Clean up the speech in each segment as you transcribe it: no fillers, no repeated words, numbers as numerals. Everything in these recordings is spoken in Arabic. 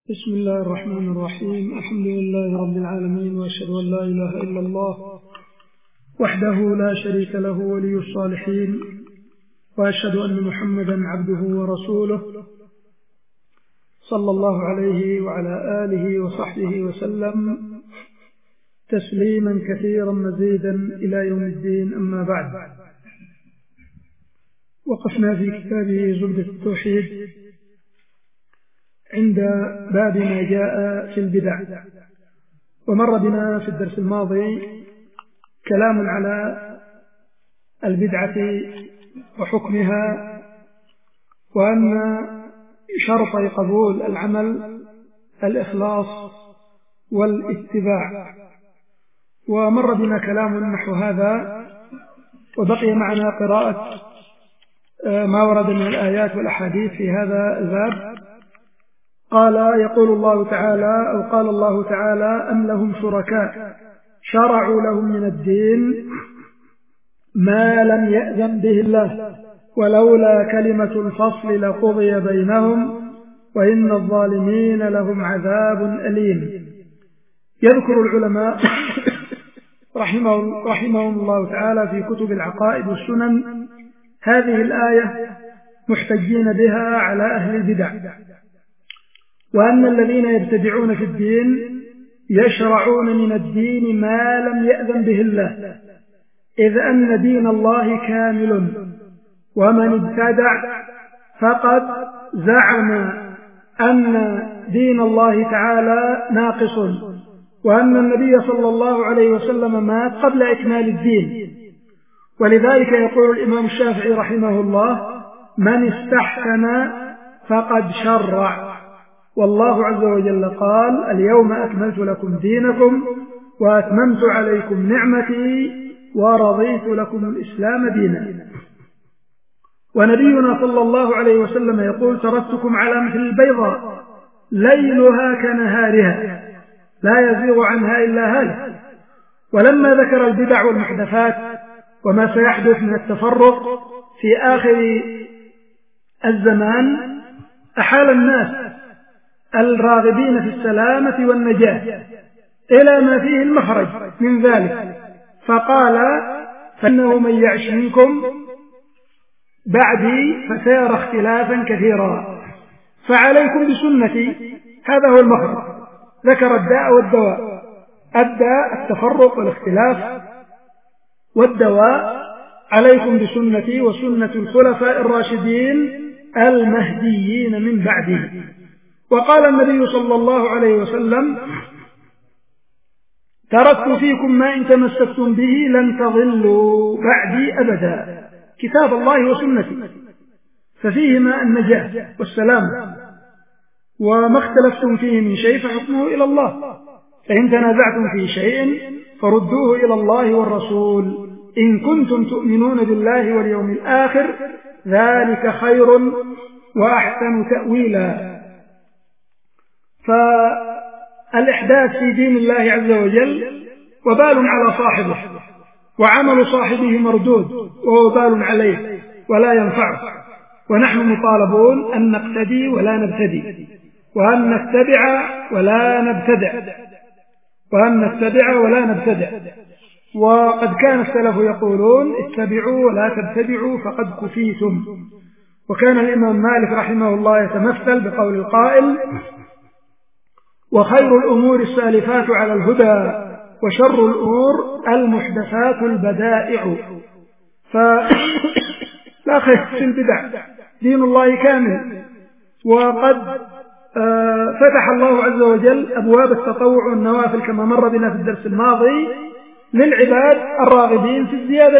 بسم الله الرحمن الرحيم. الحمد لله رب العالمين، وأشهد أن لا إله إلا الله وحده لا شريك له ولي الصالحين، وأشهد أن محمدا عبده ورسوله صلى الله عليه وعلى آله وصحبه وسلم تسليما كثيرا مزيدا إلى يوم الدين. أما بعد، وقفنا في كتابه زبدة التوحيد عند باب ما جاء في البدع، ومر بنا في الدرس الماضي كلام على البدعة وحكمها، وأن شرط قبول العمل الإخلاص والاتباع، ومر بنا كلام نحو هذا، وبقي معنا قراءة ما ورد من الآيات والأحاديث في هذا الباب. يقول الله تعالى أو قال الله تعالى: أم لهم شركاء شرعوا لهم من الدين ما لم يأذن به الله ولولا كلمة الفصل لقضي بينهم وإن الظالمين لهم عذاب أليم. يذكر العلماء رحمهم الله تعالى في كتب العقائد والسنن هذه الآية محتجين بها على أهل البدع، وأن الذين يبتدعون في الدين يشرعون من الدين ما لم يأذن به الله، إذ أن دين الله كامل، ومن ابتدع فقد زعم أن دين الله تعالى ناقص، وأن النبي صلى الله عليه وسلم مات قبل إكمال الدين. ولذلك يقول الإمام الشافعي رحمه الله: من استحسن فقد شرع، والله عز وجل قال: اليوم أكملت لكم دينكم وأتممت عليكم نعمتي ورضيت لكم الإسلام دينا. ونبينا صلى الله عليه وسلم يقول: تركتكم على مثل البيضاء ليلها كنهارها لا يزيغ عنها إلا هالك. ولما ذكر البدع والمحدثات وما سيحدث من التفرق في آخر الزمان، أحال الناس الراغبين في السلامة والنجاة إلى ما فيه المخرج من ذلك، فقال: فإنه من يعش منكم بعدي فسيرى اختلافا كثيرا، فعليكم بسنتي. هذا هو المخرج، ذكر الداء والدواء. الداء التفرق والاختلاف، والدواء عليكم بسنتي وسنة الخلفاء الراشدين المهديين من بعدي. وقال النبي صلى الله عليه وسلم: تركت فيكم ما إن تمسكتم به لن تضلوا بعدي أبدا، كتاب الله وسنتي، ففيهما النجاة والسلام، وما اختلفتم فيه من شيء فحكمه إلى الله، فإن تنازعتم في شيء فردوه إلى الله والرسول إن كنتم تؤمنون بالله واليوم الآخر، ذلك خير وأحسن تأويلا. فالإحداث في دين الله عز وجل وبال على صاحبه، وعمل صاحبه مردود ووبال عليه ولا ينفعه. ونحن مطالبون أن نقتدي ولا نبتدي، وأن نتبع ولا نبتدع. وقد كان السلف يقولون: اتبعوا ولا تبتدعوا فقد كفيتم. وكان الإمام مالك رحمه الله يتمثل بقول القائل: وخير الأمور السالفات على الهدى وشر الأمور المحدثات البدائع. فلا خير في البدع، دين الله كامل، وقد فتح الله عز وجل أبواب التطوع والنوافل كما مر بنا في الدرس الماضي للعباد الراغبين في الزيادة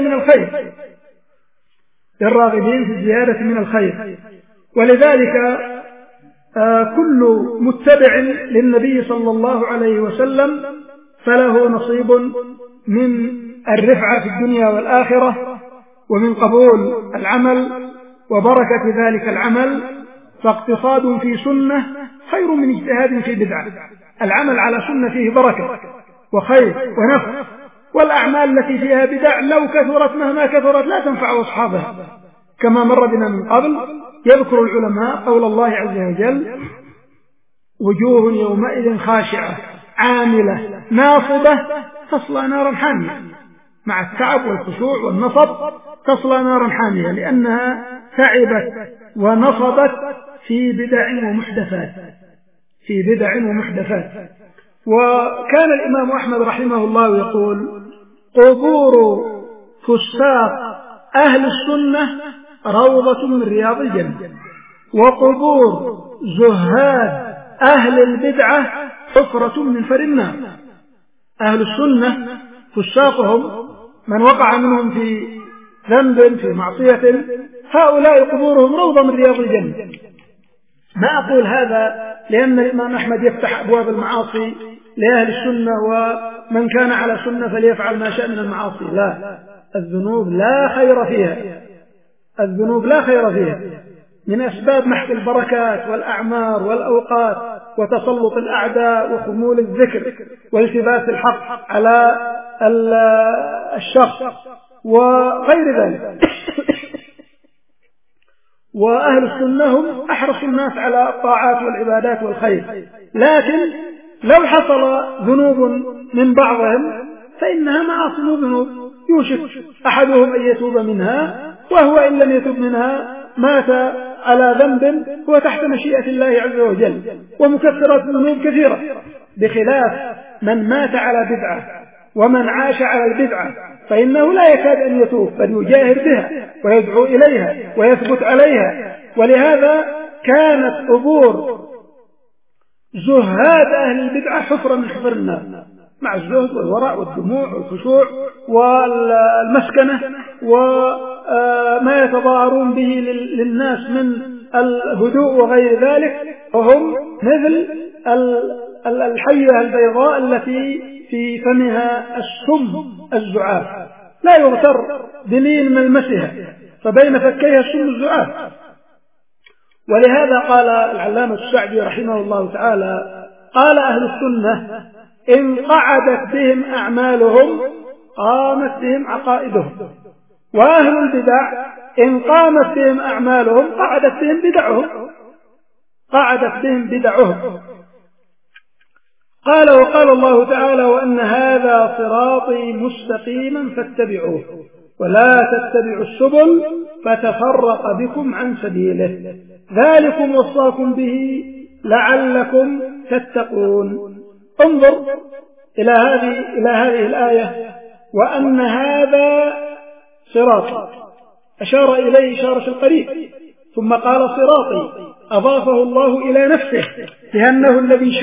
من الخير. ولذلك كل متبع للنبي صلى الله عليه وسلم فله نصيب من الرفعة في الدنيا والآخرة، ومن قبول العمل وبركة ذلك العمل. فاقتصاد في سنة خير من اجتهاد في بدعة. العمل على سنة فيه بركة وخير ونفع، والأعمال التي فيها بدع لو كثرت مهما كثرت لا تنفع أصحابها، كما مر بنا من قبل. يذكر العلماء قول الله عز وجل: وجوه يومئذ خاشعة عاملة ناصبة تصلى نارا حامية، مع التعب والخشوع والنصب تصلى نارا حامية، لأنها تعبت ونصبت في بدع ومحدثات. وكان الإمام أحمد رحمه الله يقول: قبور فساق أهل السنة روضة من رياض الجنة، وقبور زهاد أهل البدعة حفرة من فر النار. أهل السنة فساقهم من وقع منهم في ذنب في معصية، هؤلاء قبورهم روضة من رياض الجنة. ما أقول هذا لأن الإمام أحمد يفتح أبواب المعاصي لأهل السنة، ومن كان على سنة فليفعل ما شاء من المعاصي. لا، الذنوب لا خير فيها، من أسباب محق البركات والأعمار والأوقات وتسلط الأعداء وخمول الذكر والتباس الحق على الشخص وغير ذلك. وأهل السنة هم أحرص الناس على الطاعات والعبادات والخير، لكن لو حصل ذنوب من بعضهم فإنها معاصي وذنوب يوشك أحدهم أن يتوب منها، وهو إن لم يتوب منها مات على ذنب هو تحت مشيئة الله عز وجل، ومكفرات الذنوب كثيرة، بخلاف من مات على بدعة ومن عاش على البدعة فإنه لا يكاد أن يتوب، بل يجاهر بها ويدعو إليها ويثبت عليها. ولهذا كانت قبور زهاد أهل البدعة حفرة من حفر النار، مع الزهد والورع والدموع والخشوع والمسكنة وما يتظاهرون به للناس من الهدوء وغير ذلك، وهم مثل الحية البيضاء التي في فمها السم الزعاف، لا يغتر بلين ملمسها، فبين فكيها السم الزعاف. ولهذا قال العلامة السعدي رحمه الله تعالى: قال أهل السنة: إن قعدت بهم أعمالهم قامت بهم عقائدهم، وأهل البدع إن قامت بهم أعمالهم قعدت بهم بدعهم. قال: وقال الله تعالى: وأن هذا صراطي مستقيما فاتبعوه ولا تتبعوا السبل فتفرق بكم عن سبيله ذلكم وصاكم به لعلكم تتقون. انظر إلى هذه الآية: وأن هذا صراطي، أشار إليه إشارة القريب، ثم قال صراطي، أضافه الله إلى نفسه لأنه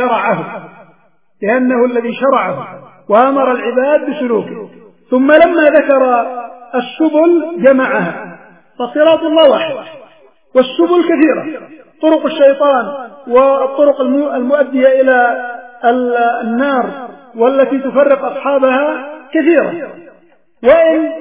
الذي شرعه وأمر العباد بسلوكه، ثم لما ذكر السبل جمعها، فصراط الله واحد والسبل كثيرة، طرق الشيطان والطرق المؤدية إلى النار والتي تفرق أصحابها كثيرة، وإن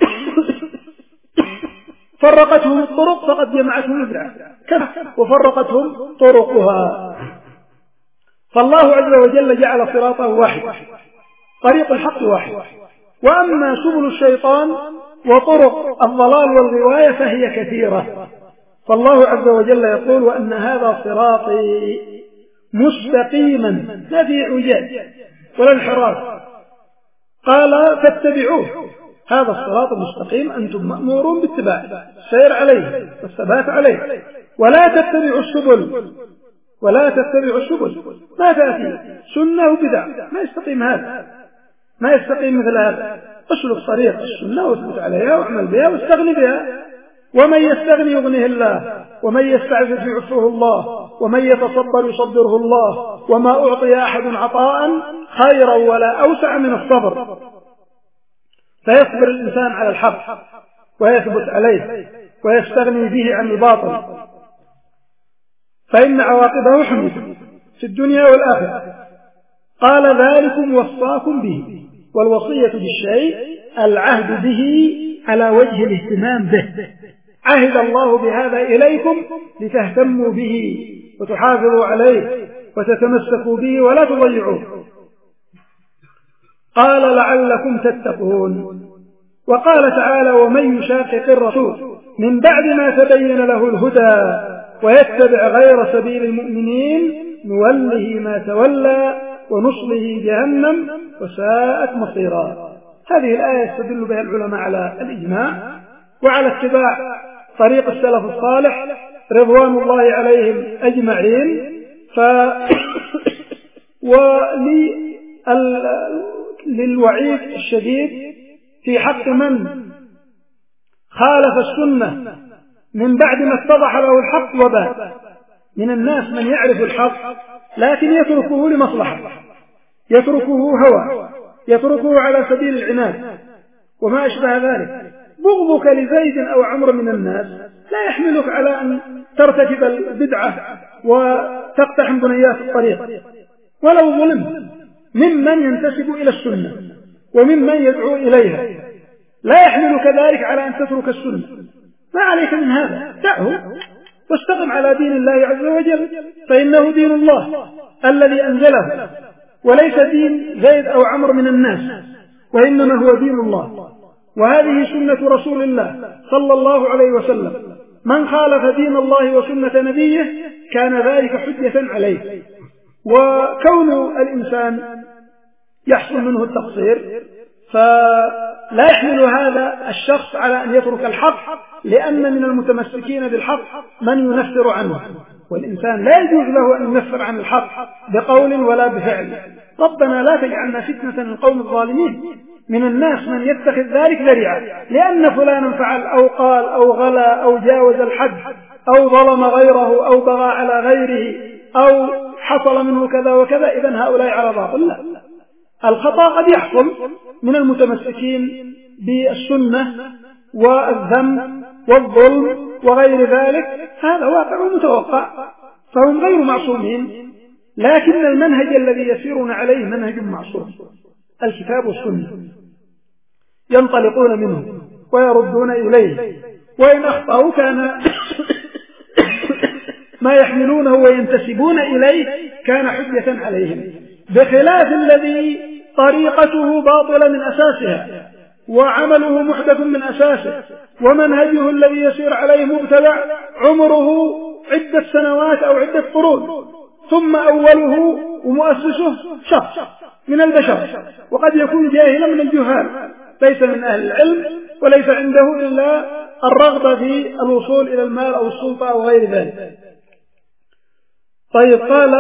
فرقتهم الطرق فقد جمعتهم البدع وفرقتهم طرقها. فالله عز وجل جعل صراطه واحد، طريق الحق واحد، وأما سبل الشيطان وطرق الضلال والغواية فهي كثيرة. فالله عز وجل يقول: وأن هذا صراطي مستقيما، لا فيه اعوجاج ولا انحراف. قال: فاتبعوه، هذا الصراط المستقيم أنتم مأمورون باتباعه، السير عليه والثبات عليه، ولا تتبعوا السبل، ما تأتي سنة وبدع، ما يستقيم مثل هذا. اسلك طريق السنة واثبت عليها واعمل بها واستغني بها، ومن يستغني يغنيه الله، ومن يستعفف يعفه الله، ومن يتصبر يصبره الله، وما أعطي أحد عطاء خيرا ولا أوسع من الصبر. فيصبر الإنسان على الحق ويثبت عليه ويستغني به عن الباطل، فإن عواقبه حميدة في الدنيا والآخرة. قال: ذلكم وصاكم به، والوصية بالشيء العهد به على وجه الاهتمام به، عهد الله بهذا إليكم لتهتموا به وتحافظوا عليه وتتمسكوا به ولا تضيعوه. قال: لعلكم تتقون. وقال تعالى: ومن يشاقق الرسول من بعد ما تبين له الهدى ويتبع غير سبيل المؤمنين نوله ما تولى ونصله جهنم وساءت مصيرا. هذه الآية يستدل بها العلماء على الإجماع وعلى اتباع طريق السلف الصالح رضوان الله عليهم أجمعين. وللوعيد الشديد في حق من خالف السنة من بعد ما اتضح له الحق وبان. من الناس من يعرف الحق لكن يتركه لمصلحة، يتركه هوى، يتركه على سبيل العناد وما أشبه ذلك. بغضك لزيد أو عمرو من الناس لا يحملك على أن ترتكب البدعة وتقتحم بنيات الطريق ولو ظلم ممن ينتسب إلى السنة وممن يدعو إليها، لا يحملك ذلك على أن تترك السنة. ما عليك من هذا، دعه واستقم على دين الله عز وجل، فإنه دين الله الذي أنزله وليس دين زيد أو عمرو من الناس، وإنما هو دين الله، وهذه سنة رسول الله صلى الله عليه وسلم. من خالف دين الله وسنة نبيه كان ذلك حجة عليه. وكون الإنسان يحصل منه التقصير فلا يحمل هذا الشخص على أن يترك الحق، لأن من المتمسكين بالحق من ينفر عنه، والإنسان لا يجوز له أن ينفر عن الحق بقول ولا بفعل. ربنا لا تجعلنا فتنة للقوم الظالمين. من الناس من يتخذ ذلك ذريعة، لأن فلانا فعل أو قال أو غلا أو جاوز الحد أو ظلم غيره أو بغى على غيره أو حصل منه كذا وكذا، إذن هؤلاء على باطل. لا، الخطأ قد يحصل من المتمسكين بالسنة والذم والظلم وغير ذلك، هذا واقع متوقع، فهم غير معصومين، لكن المنهج الذي يسيرون عليه منهج معصوم، الكتاب والسنة، ينطلقون منه ويردون إليه، وإن أخطأوا كان ما يحملونه وينتسبون إليه كان حجة عليهم، بخلاف الذي طريقته باطلة من أساسها وعمله محدث من أساسه ومنهجه الذي يسير عليه مبتدع عمره عدة سنوات أو عدة قرون، ثم أوله ومؤسسه شخص من البشر، وقد يكون جاهلا من الجهال، ليس من أهل العلم وليس عنده إلا الرغبة في الوصول إلى المال أو السلطة أو غير ذلك. طيب، قال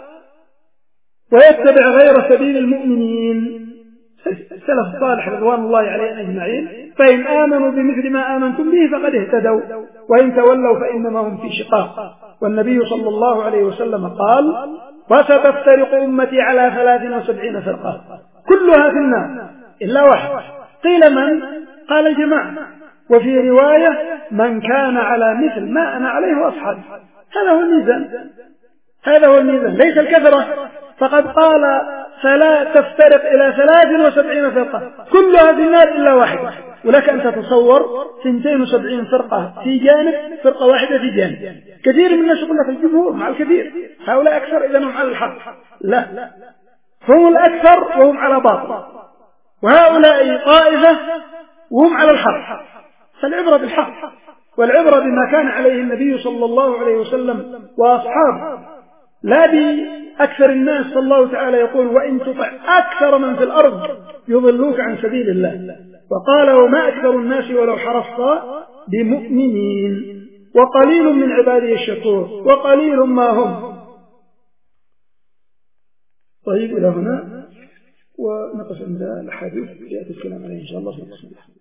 ويتبع غير سبيل المؤمنين، السلف الصالح رضوان الله عليهم أجمعين، فإن آمنوا بمثل ما آمنتم به فقد اهتدوا وإن تولوا فإنما هم في شقاق. والنبي صلى الله عليه وسلم قال وستفترق أمتي على 73 فرقة كلها في النار إلا واحد. قيل من؟ قال الجماعة، وفي رواية من كان على مثل ما أنا عليه وأصحابي. هذا هو الميزان، هذا هو الميزان، ليس الكثرة. فقد قال فلا تفترق إلى 73 فرقة كلها في النار إلا واحدة، ولك أن تتصور 72 فرقة في جانب، فرقة واحدة في جانب. كثير من الناس يقول لك الجمهور مع الكثير، هؤلاء أكثر إذا هم على الحق. لا، هم الأكثر وهم على باطل، وهؤلاء طائفة وهم على الحق. فالعبرة بالحق، والعبرة بما كان عليه النبي صلى الله عليه وسلم وأصحابه، لا بأكثر الناس. صلى الله تعالى يقول وإن تطع أكثر من في الأرض يضلوك عن سبيل الله، وقال وما أكثر الناس ولو حرصت بمؤمنين وقليل من عباده الشكور وقليل ما هم. طيب، إلى هنا ونقف عند الحديث، يأتي الكلام عليه إن شاء الله.